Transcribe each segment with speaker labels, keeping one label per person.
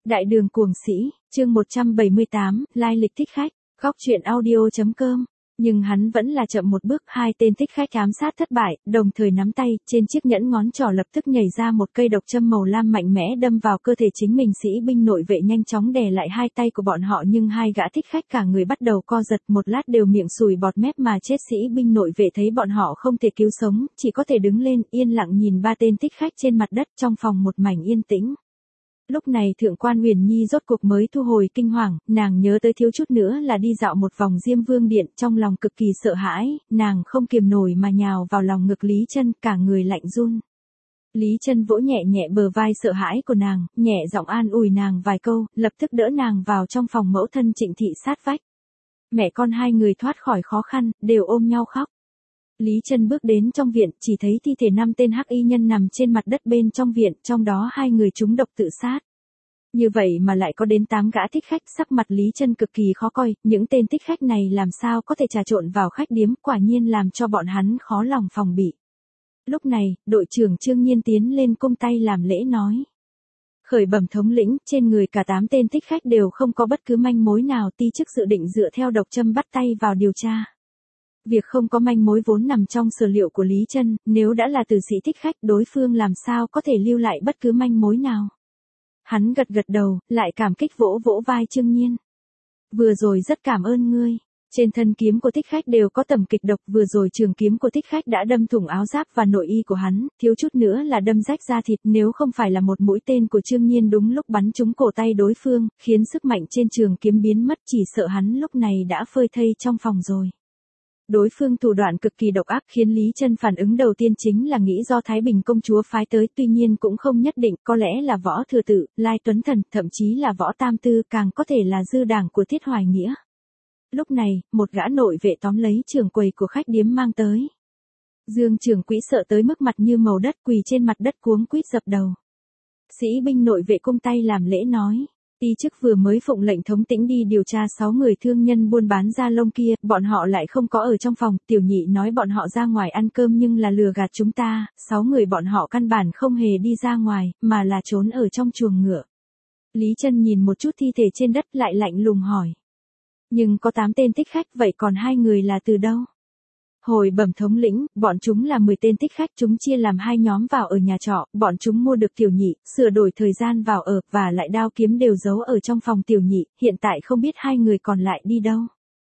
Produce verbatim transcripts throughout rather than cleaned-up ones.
Speaker 1: Đại đường cuồng sĩ, chương một trăm bảy mươi tám, lai lịch thích khách, góc truyện audio.com. Nhưng hắn vẫn là chậm một bước, hai tên thích khách ám sát thất bại, đồng thời nắm tay, trên chiếc nhẫn ngón trỏ lập tức nhảy ra một cây độc châm màu lam mạnh mẽ đâm vào cơ thể chính mình. Sĩ binh nội vệ nhanh chóng đè lại hai tay của bọn họ, nhưng hai gã thích khách cả người bắt đầu co giật, một lát đều miệng sùi bọt mép mà chết. Sĩ binh nội vệ thấy bọn họ không thể cứu sống, chỉ có thể đứng lên, yên lặng nhìn ba tên thích khách trên mặt đất. Trong phòng một mảnh yên tĩnh. Lúc này Thượng quan Huyền Nhi rốt cuộc mới thu hồi kinh hoàng, nàng nhớ tới thiếu chút nữa là đi dạo một vòng Diêm Vương điện, trong lòng cực kỳ sợ hãi, nàng không kiềm nổi mà nhào vào lòng ngực Lý Chân, cả người lạnh run. Lý Chân vỗ nhẹ nhẹ bờ vai sợ hãi của nàng, nhẹ giọng an ủi nàng vài câu, lập tức đỡ nàng vào trong phòng. Mẫu thân Trịnh thị sát vách. Mẹ con hai người thoát khỏi khó khăn, đều ôm nhau khóc. Lý Chân bước đến trong viện, chỉ thấy thi thể năm tên hắc y nhân nằm trên mặt đất bên trong viện, trong đó hai người trúng độc tự sát. Như vậy mà lại có đến tám gã thích khách. Sắc mặt Lý Chân cực kỳ khó coi, những tên thích khách này làm sao có thể trà trộn vào khách điếm, quả nhiên làm cho bọn hắn khó lòng phòng bị. Lúc này, đội trưởng Trương Nhiên tiến lên cung tay làm lễ nói: Khởi bẩm thống lĩnh, trên người cả tám tên thích khách đều không có bất cứ manh mối nào, ti chức dự định dựa theo độc châm bắt tay vào điều tra. Việc không có manh mối vốn nằm trong sở liệu của Lý Chân, nếu đã là tử sĩ thích khách, đối phương làm sao có thể lưu lại bất cứ manh mối nào. Hắn gật gật đầu, lại cảm kích vỗ vỗ vai Trương Nhiên. Vừa rồi rất cảm ơn ngươi. Trên thân kiếm của thích khách đều có tầm kịch độc, vừa rồi trường kiếm của thích khách đã đâm thủng áo giáp và nội y của hắn, thiếu chút nữa là đâm rách da thịt. Nếu không phải là một mũi tên của Trương Nhiên đúng lúc bắn trúng cổ tay đối phương, khiến sức mạnh trên trường kiếm biến mất, chỉ sợ hắn lúc này đã phơi thây trong phòng rồi. Đối phương thủ đoạn cực kỳ độc ác, khiến Lý Chân phản ứng đầu tiên chính là nghĩ do Thái Bình công chúa phái tới, tuy nhiên cũng không nhất định, có lẽ là Võ Thừa Tự, Lai Tuấn Thần, thậm chí là Võ Tam Tư, càng có thể là dư đảng của Thiết Hoài Nghĩa. Lúc này, một gã nội vệ tóm lấy trưởng quầy của khách điếm mang tới. Dương trưởng quỹ sợ tới mức mặt như màu đất, quỳ trên mặt đất cuống quýt dập đầu. Sĩ binh nội vệ cung tay làm lễ nói: Ti chức vừa mới phụng lệnh thống tĩnh đi điều tra sáu người thương nhân buôn bán da lông kia, bọn họ lại không có ở trong phòng, tiểu nhị nói bọn họ ra ngoài ăn cơm nhưng là lừa gạt chúng ta, sáu người bọn họ căn bản không hề đi ra ngoài, mà là trốn ở trong chuồng ngựa. Lý Chân nhìn một chút thi thể trên đất lại lạnh lùng hỏi: Nhưng có tám tên thích khách, vậy còn hai người là từ đâu? Hồi bẩm thống lĩnh, bọn chúng là mười tên thích khách, chúng chia làm hai nhóm vào ở nhà trọ, bọn chúng mua được tiểu nhị, sửa đổi thời gian vào ở, và lại đao kiếm đều giấu ở trong phòng tiểu nhị, hiện tại không biết hai người còn lại đi đâu.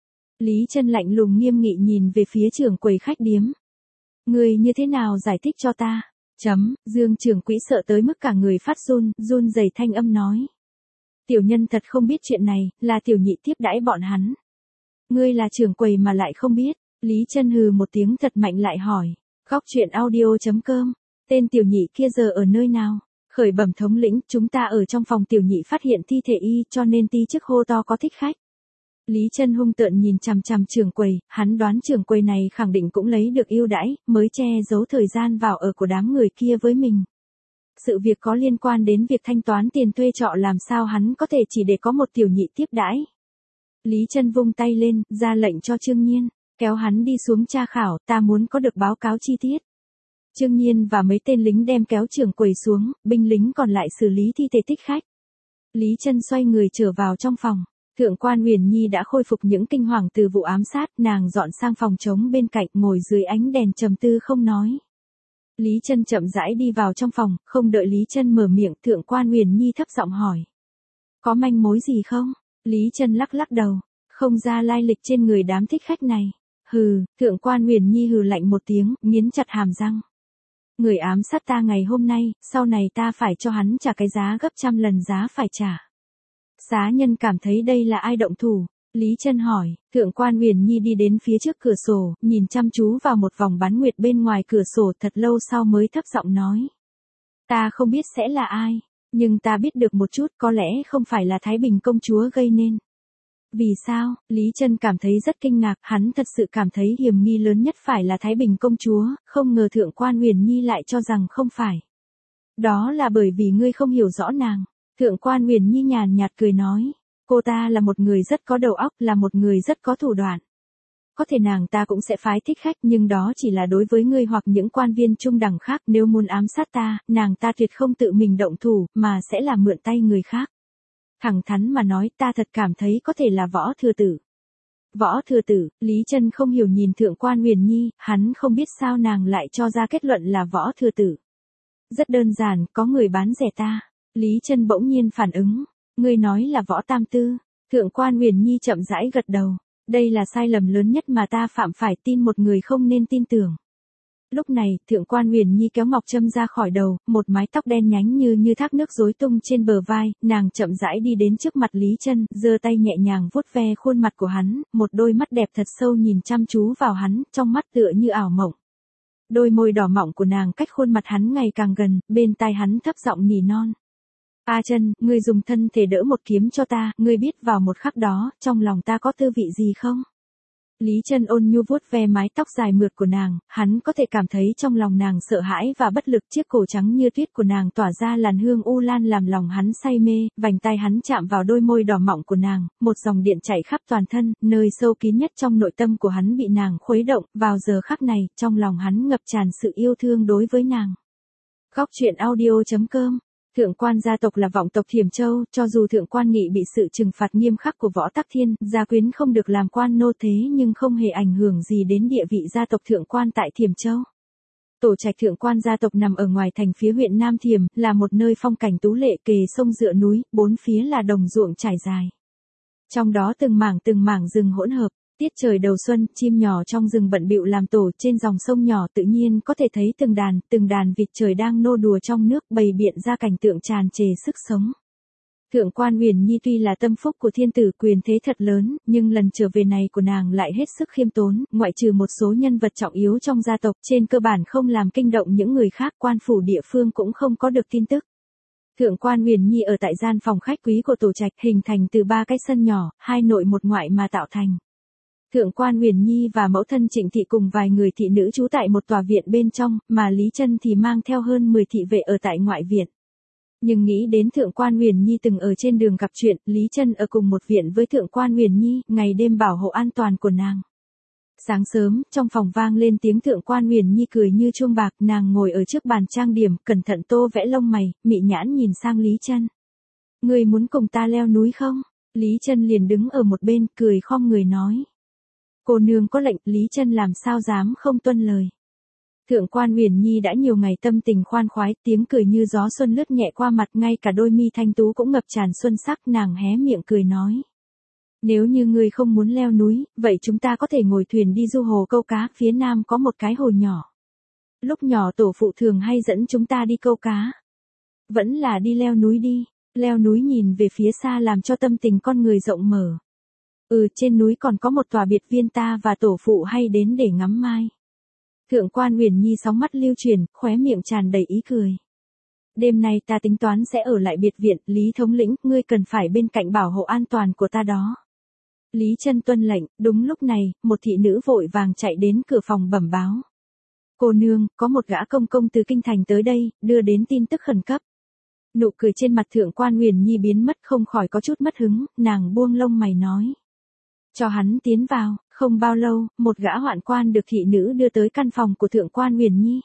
Speaker 1: Lý Chân lạnh lùng nghiêm nghị nhìn về phía trưởng quầy khách điếm. Người như thế nào giải thích cho ta? Chấm, Dương trưởng quỹ sợ tới mức cả người phát run, run rẩy thanh âm nói. Tiểu nhân thật không biết chuyện này, là tiểu nhị tiếp đãi bọn hắn. Ngươi là trưởng quầy mà lại không biết. Lý Chân hừ một tiếng thật mạnh lại hỏi. Góc truyện audio.com. Tên tiểu nhị kia giờ ở nơi nào? Khởi bẩm thống lĩnh, chúng ta ở trong phòng tiểu nhị phát hiện thi thể y, cho nên ti chức hô to có thích khách. Lý Chân hung tợn nhìn chằm chằm trưởng quầy, hắn đoán trưởng quầy này khẳng định cũng lấy được ưu đãi, mới che giấu thời gian vào ở của đám người kia với mình. Sự việc có liên quan đến việc thanh toán tiền thuê trọ, làm sao hắn có thể chỉ để có một tiểu nhị tiếp đãi. Lý Chân vung tay lên, ra lệnh cho Trương Nhiên. Kéo hắn đi xuống tra khảo, ta muốn có được báo cáo chi tiết. Trương Nhiên và mấy tên lính đem kéo trưởng quầy xuống, binh lính còn lại xử lý thi thể thích khách. Lý Chân xoay người trở vào trong phòng. Thượng quan Huyền Nhi đã khôi phục những kinh hoàng từ vụ ám sát, nàng dọn sang phòng trống bên cạnh, ngồi dưới ánh đèn trầm tư không nói. Lý Chân chậm rãi đi vào trong phòng, không đợi Lý Chân mở miệng, Thượng quan Huyền Nhi thấp giọng hỏi: Có manh mối gì không? Lý Chân lắc lắc đầu, không ra lai lịch trên người đám thích khách này. Hừ, Thượng quan Huyền Nhi hừ lạnh một tiếng, nghiến chặt hàm răng. Người ám sát ta ngày hôm nay, sau này ta phải cho hắn trả cái giá gấp trăm lần giá phải trả. Xá nhân cảm thấy đây là ai động thủ? Lý Chân hỏi. Thượng quan Huyền Nhi đi đến phía trước cửa sổ, nhìn chăm chú vào một vòng bán nguyệt bên ngoài cửa sổ, thật lâu sau mới thấp giọng nói. Ta không biết sẽ là ai, nhưng ta biết được một chút, có lẽ không phải là Thái Bình công chúa gây nên. Vì sao? Lý Chân cảm thấy rất kinh ngạc, hắn thật sự cảm thấy hiểm nghi lớn nhất phải là Thái Bình công chúa, không ngờ Thượng quan Huyền Nhi lại cho rằng không phải. Đó là bởi vì ngươi không hiểu rõ nàng. Thượng quan Huyền Nhi nhàn nhạt cười nói, cô ta là một người rất có đầu óc, là một người rất có thủ đoạn. Có thể nàng ta cũng sẽ phái thích khách, nhưng đó chỉ là đối với ngươi hoặc những quan viên trung đẳng khác, nếu muốn ám sát ta, nàng ta tuyệt không tự mình động thủ, mà sẽ là mượn tay người khác. Thẳng thắn mà nói, ta thật cảm thấy có thể là Võ Thừa Tử. Võ Thừa Tử, Lý Chân không hiểu nhìn Thượng quan Huyền Nhi, hắn không biết sao nàng lại cho ra kết luận là Võ Thừa Tử. Rất đơn giản, có người bán rẻ ta. Lý Chân bỗng nhiên phản ứng, ngươi nói là Võ Tam Tư. Thượng quan Huyền Nhi chậm rãi gật đầu, đây là sai lầm lớn nhất mà ta phạm phải, tin một người không nên tin tưởng. Lúc này, Thượng quan Huyền Nhi kéo ngọc trâm ra khỏi đầu, một mái tóc đen nhánh như như thác nước rối tung trên bờ vai, nàng chậm rãi đi đến trước mặt Lý Chân, giơ tay nhẹ nhàng vuốt ve khuôn mặt của hắn, một đôi mắt đẹp thật sâu nhìn chăm chú vào hắn, trong mắt tựa như ảo mộng. Đôi môi đỏ mọng của nàng cách khuôn mặt hắn ngày càng gần, bên tai hắn thấp giọng nỉ non. A Chân, ngươi dùng thân thể đỡ một kiếm cho ta, ngươi biết vào một khắc đó, trong lòng ta có tư vị gì không? Lý Chân ôn nhu vuốt ve mái tóc dài mượt của nàng, hắn có thể cảm thấy trong lòng nàng sợ hãi và bất lực, chiếc cổ trắng như tuyết của nàng tỏa ra làn hương u lan làm lòng hắn say mê, vành tai hắn chạm vào đôi môi đỏ mọng của nàng, một dòng điện chảy khắp toàn thân, nơi sâu kín nhất trong nội tâm của hắn bị nàng khuấy động, vào giờ khắc này, trong lòng hắn ngập tràn sự yêu thương đối với nàng. Góc truyện audio chấm com. Thượng quan gia tộc là vọng tộc Thiểm Châu, cho dù thượng quan Nghị bị sự trừng phạt nghiêm khắc của Võ Tắc Thiên, gia quyến không được làm quan nô thế nhưng không hề ảnh hưởng gì đến địa vị gia tộc thượng quan tại Thiểm Châu. Tổ trạch thượng quan gia tộc nằm ở ngoài thành phía huyện Nam Thiểm, là một nơi phong cảnh tú lệ kề sông dựa núi, bốn phía là đồng ruộng trải dài. Trong đó từng mảng từng mảng rừng hỗn hợp. Tiết trời đầu xuân, chim nhỏ trong rừng bận bịu làm tổ, trên dòng sông nhỏ tự nhiên có thể thấy từng đàn, từng đàn vịt trời đang nô đùa trong nước, bày biện ra cảnh tượng tràn trề sức sống. Thượng quan Huyền Nhi tuy là tâm phúc của thiên tử, quyền thế thật lớn, nhưng lần trở về này của nàng lại hết sức khiêm tốn, ngoại trừ một số nhân vật trọng yếu trong gia tộc, trên cơ bản không làm kinh động những người khác, quan phủ địa phương cũng không có được tin tức. Thượng quan Huyền Nhi ở tại gian phòng khách quý của tổ trạch, hình thành từ ba cái sân nhỏ, hai nội một ngoại mà tạo thành. Thượng quan Huyền Nhi và mẫu thân Trịnh thị cùng vài người thị nữ trú tại một tòa viện bên trong, mà Lý Chân thì mang theo hơn mười thị vệ ở tại ngoại viện. Nhưng nghĩ đến Thượng quan Huyền Nhi từng ở trên đường gặp chuyện, Lý Chân ở cùng một viện với Thượng quan Huyền Nhi, ngày đêm bảo hộ an toàn của nàng. Sáng sớm, trong phòng vang lên tiếng Thượng quan Huyền Nhi cười như chuông bạc, nàng ngồi ở trước bàn trang điểm, cẩn thận tô vẽ lông mày, mị nhãn nhìn sang Lý Chân. Ngươi muốn cùng ta leo núi không? Lý Chân liền đứng ở một bên, cười khom người nói. Cô nương có lệnh, Lý Chân làm sao dám không tuân lời. Thượng quan Huyền Nhi đã nhiều ngày tâm tình khoan khoái, tiếng cười như gió xuân lướt nhẹ qua mặt, ngay cả đôi mi thanh tú cũng ngập tràn xuân sắc, nàng hé miệng cười nói. Nếu như ngươi không muốn leo núi, vậy chúng ta có thể ngồi thuyền đi du hồ câu cá, phía nam có một cái hồ nhỏ. Lúc nhỏ tổ phụ thường hay dẫn chúng ta đi câu cá. Vẫn là đi leo núi đi, leo núi nhìn về phía xa làm cho tâm tình con người rộng mở. Ừ, trên núi còn có một tòa biệt viên ta và tổ phụ hay đến để ngắm mai. Thượng quan Huyền Nhi sóng mắt lưu chuyển, khóe miệng tràn đầy ý cười. Đêm nay ta tính toán sẽ ở lại biệt viện, Lý thống lĩnh, ngươi cần phải bên cạnh bảo hộ an toàn của ta đó. Lý Chân tuân lệnh, đúng lúc này, một thị nữ vội vàng chạy đến cửa phòng bẩm báo. Cô nương, có một gã công công từ kinh thành tới đây, đưa đến tin tức khẩn cấp. Nụ cười trên mặt Thượng quan Huyền Nhi biến mất, không khỏi có chút mất hứng, nàng buông lông mày nói. Cho hắn tiến vào, không bao lâu, một gã hoạn quan được thị nữ đưa tới căn phòng của Thượng quan Huyền Nhi.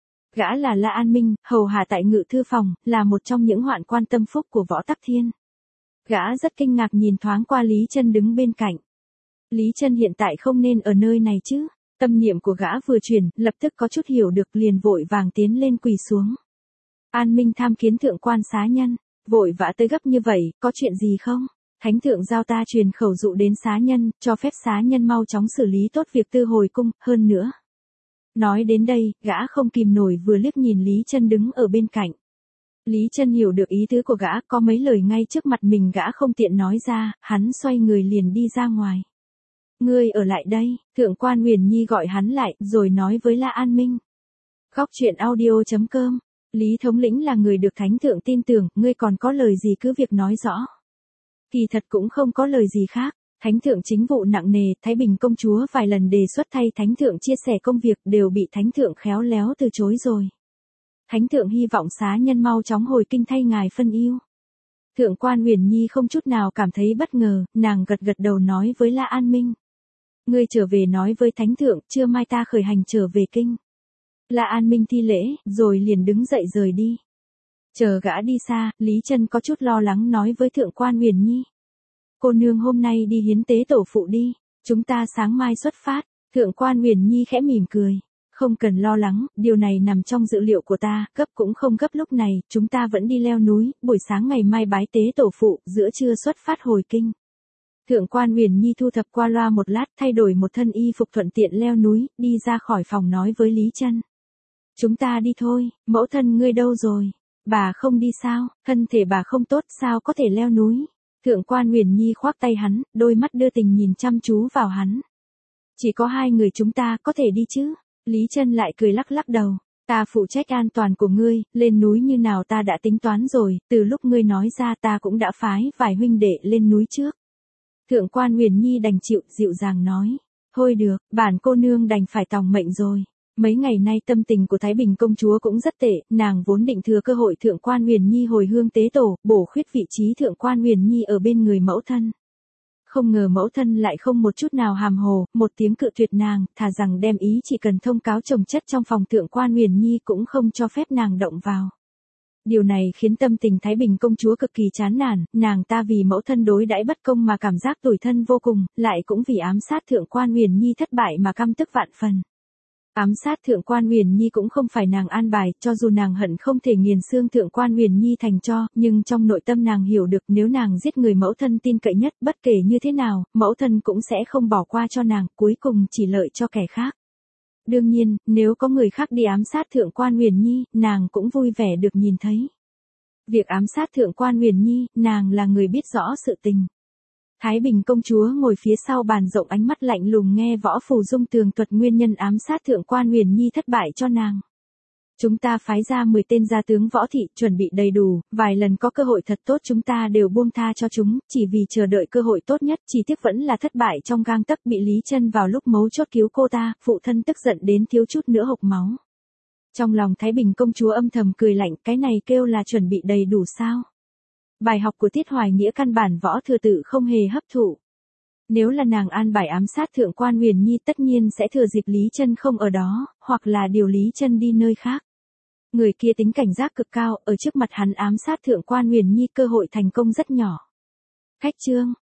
Speaker 1: Gã là La An Minh, hầu hạ tại ngự thư phòng, là một trong những hoạn quan tâm phúc của Võ Tắc Thiên. Gã rất kinh ngạc nhìn thoáng qua Lý Chân đứng bên cạnh. Lý Chân hiện tại không nên ở nơi này chứ? Tâm niệm của gã vừa chuyển, lập tức có chút hiểu được, liền vội vàng tiến lên quỳ xuống. An Minh tham kiến thượng quan xá nhân, vội vã tới gấp như vậy, có chuyện gì không? Thánh thượng giao ta truyền khẩu dụ đến xá nhân, cho phép xá nhân mau chóng xử lý tốt việc tư hồi cung, hơn nữa. Nói đến đây, gã không kìm nổi vừa liếc nhìn Lý Chân đứng ở bên cạnh. Lý Chân hiểu được ý tứ của gã, có mấy lời ngay trước mặt mình gã không tiện nói ra, hắn xoay người liền đi ra ngoài. Ngươi ở lại đây, thượng quan Huyền Nhi gọi hắn lại, rồi nói với La An Minh. Góc truyện audio chấm com, Lý thống lĩnh là người được thánh thượng tin tưởng, ngươi còn có lời gì cứ việc nói rõ. Kỳ thật cũng không có lời gì khác, thánh thượng chính vụ nặng nề, Thái Bình công chúa vài lần đề xuất thay thánh thượng chia sẻ công việc đều bị thánh thượng khéo léo từ chối rồi. Thánh thượng hy vọng xá nhân mau chóng hồi kinh thay ngài phân ưu. Thượng quan Huyền Nhi không chút nào cảm thấy bất ngờ, nàng gật gật đầu nói với La An Minh. Ngươi trở về nói với thánh thượng, trưa mai ta khởi hành trở về kinh. La An Minh thi lễ, rồi liền đứng dậy rời đi. Chờ gã đi xa, Lý Chân có chút lo lắng nói với Thượng quan Huyền Nhi. Cô nương hôm nay đi hiến tế tổ phụ đi, chúng ta sáng mai xuất phát. Thượng quan Huyền Nhi khẽ mỉm cười. Không cần lo lắng, điều này nằm trong dự liệu của ta, gấp cũng không gấp lúc này, chúng ta vẫn đi leo núi, buổi sáng ngày mai bái tế tổ phụ, giữa trưa xuất phát hồi kinh. Thượng quan Huyền Nhi thu thập qua loa một lát, thay đổi một thân y phục thuận tiện leo núi, đi ra khỏi phòng nói với Lý Chân. Chúng ta đi thôi, mẫu thân ngươi đâu rồi? Bà không đi sao, thân thể bà không tốt sao có thể leo núi? Thượng quan Huyền Nhi khoác tay hắn, đôi mắt đưa tình nhìn chăm chú vào hắn. Chỉ có hai người chúng ta có thể đi chứ? Lý Chân lại cười lắc lắc đầu. Ta phụ trách an toàn của ngươi, lên núi như nào ta đã tính toán rồi, từ lúc ngươi nói ra ta cũng đã phái vài huynh đệ lên núi trước. Thượng quan Huyền Nhi đành chịu, dịu dàng nói. Thôi được, bản cô nương đành phải tòng mệnh rồi. Mấy ngày nay tâm tình của Thái Bình công chúa cũng rất tệ, nàng vốn định thừa cơ hội Thượng quan Huyền Nhi hồi hương tế tổ, bổ khuyết vị trí Thượng quan Huyền Nhi ở bên người mẫu thân. Không ngờ mẫu thân lại không một chút nào hàm hồ, một tiếng cự tuyệt nàng, thà rằng đem ý chỉ cần thông cáo chồng chất trong phòng Thượng quan Huyền Nhi cũng không cho phép nàng động vào. Điều này khiến tâm tình Thái Bình công chúa cực kỳ chán nản, nàng ta vì mẫu thân đối đãi bất công mà cảm giác tủi thân vô cùng, lại cũng vì ám sát Thượng quan Huyền Nhi thất bại mà căm tức vạn phần. Ám sát Thượng quan Huyền Nhi cũng không phải nàng an bài, cho dù nàng hận không thể nghiền xương Thượng quan Huyền Nhi thành tro, nhưng trong nội tâm nàng hiểu được nếu nàng giết người mẫu thân tin cậy nhất, bất kể như thế nào, mẫu thân cũng sẽ không bỏ qua cho nàng, cuối cùng chỉ lợi cho kẻ khác. Đương nhiên, nếu có người khác đi ám sát Thượng quan Huyền Nhi, nàng cũng vui vẻ được nhìn thấy. Việc ám sát Thượng quan Huyền Nhi, nàng là người biết rõ sự tình. Thái Bình công chúa ngồi phía sau bàn rộng, ánh mắt lạnh lùng nghe Võ Phù Dung tường thuật nguyên nhân ám sát Thượng quan Huyền Nhi thất bại cho nàng. Chúng ta phái ra mười tên gia tướng võ thị, chuẩn bị đầy đủ, vài lần có cơ hội thật tốt chúng ta đều buông tha cho chúng, chỉ vì chờ đợi cơ hội tốt nhất, chỉ tiếc vẫn là thất bại trong gang tấc, bị Lý Chân vào lúc mấu chốt cứu cô ta, phụ thân tức giận đến thiếu chút nữa hộc máu. Trong lòng Thái Bình công chúa âm thầm cười lạnh, cái này kêu là chuẩn bị đầy đủ sao? Bài học của Tiết Hoài Nghĩa căn bản Võ Thừa Tự không hề hấp thụ. Nếu là nàng an bài ám sát Thượng quan Huyền Nhi tất nhiên sẽ thừa dịp Lý Chân không ở đó, hoặc là điều Lý Chân đi nơi khác. Người kia tính cảnh giác cực cao, ở trước mặt hắn ám sát Thượng quan Huyền Nhi cơ hội thành công rất nhỏ. Khách trương,